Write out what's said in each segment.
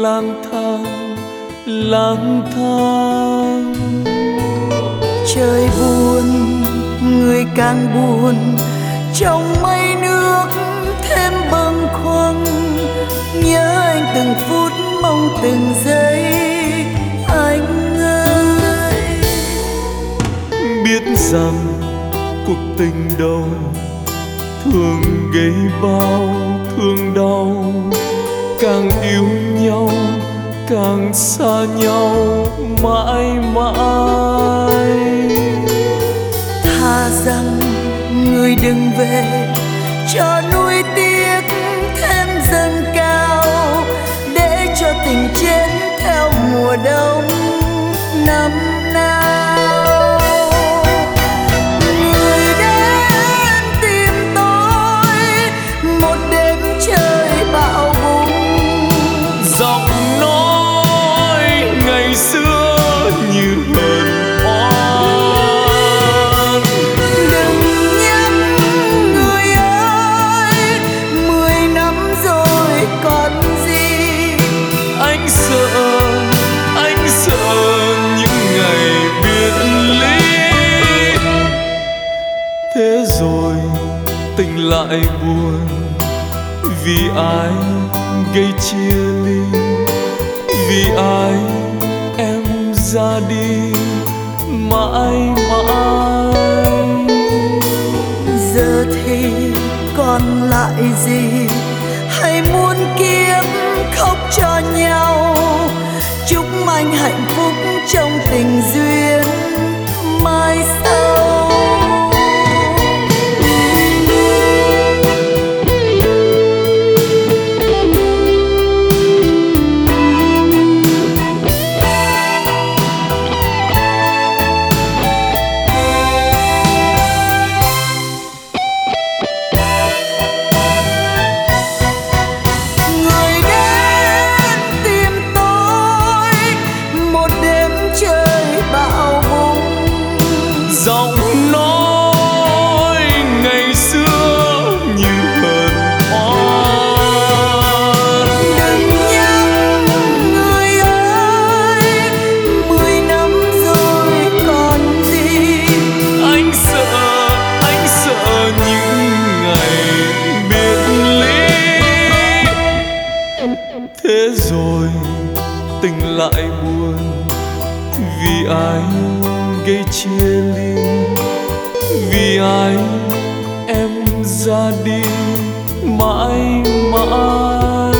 lang thang, lang thang. Trời buồn, người càng buồn, trong mây nước thêm bâng khuâng. Nhớ anh từng phút, mong từng giây, anh ơi. Biết rằng cuộc tình đầu thường gây bao thương đau, càng yêu nhau càng xa nhau mãi mãi. Thà rằng người đừng về, cho nuối tiếc thêm dâng cao, để cho tình chết theo mùa đông năm nào. Người đến tìm tôi một đêm trời bão bùng, Giọng nói ngày xưa như hờn oan. đừng nhắc người ơi, 10 năm rồi còn gì. Anh sợ những ngày biệt ly. Thế rồi tình lại buồn, vì ai gây chia ly, vì ai em ra đi mãi mãi. Giờ thì còn lại gì, hay muôn kiếp khóc cho nhau. Chúc anh hạnh phúc trong tình duyên mai sau. Người đến tìm tôi một đêm trời bão bùng, Giọng nói ngày xưa như hờn oan. đừng nhắc người ơi, 10 năm rồi còn gì. Anh sợ những ngày biệt ly. Thế rồi tình lại buồn, vì ai gây chia ly, vì ai em ra đi mãi mãi.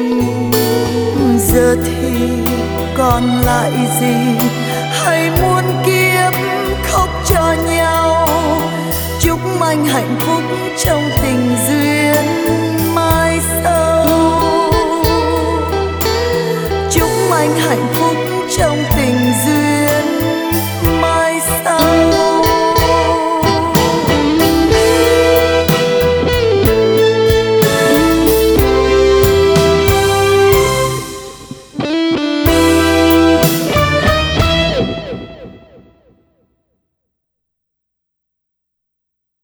Giờ thì còn lại gì, hay muôn kiếp khóc cho nhau. Chúc anh hạnh phúc trong tình duyên mai sau. Chúc anh hạnh phúc trong tình duyên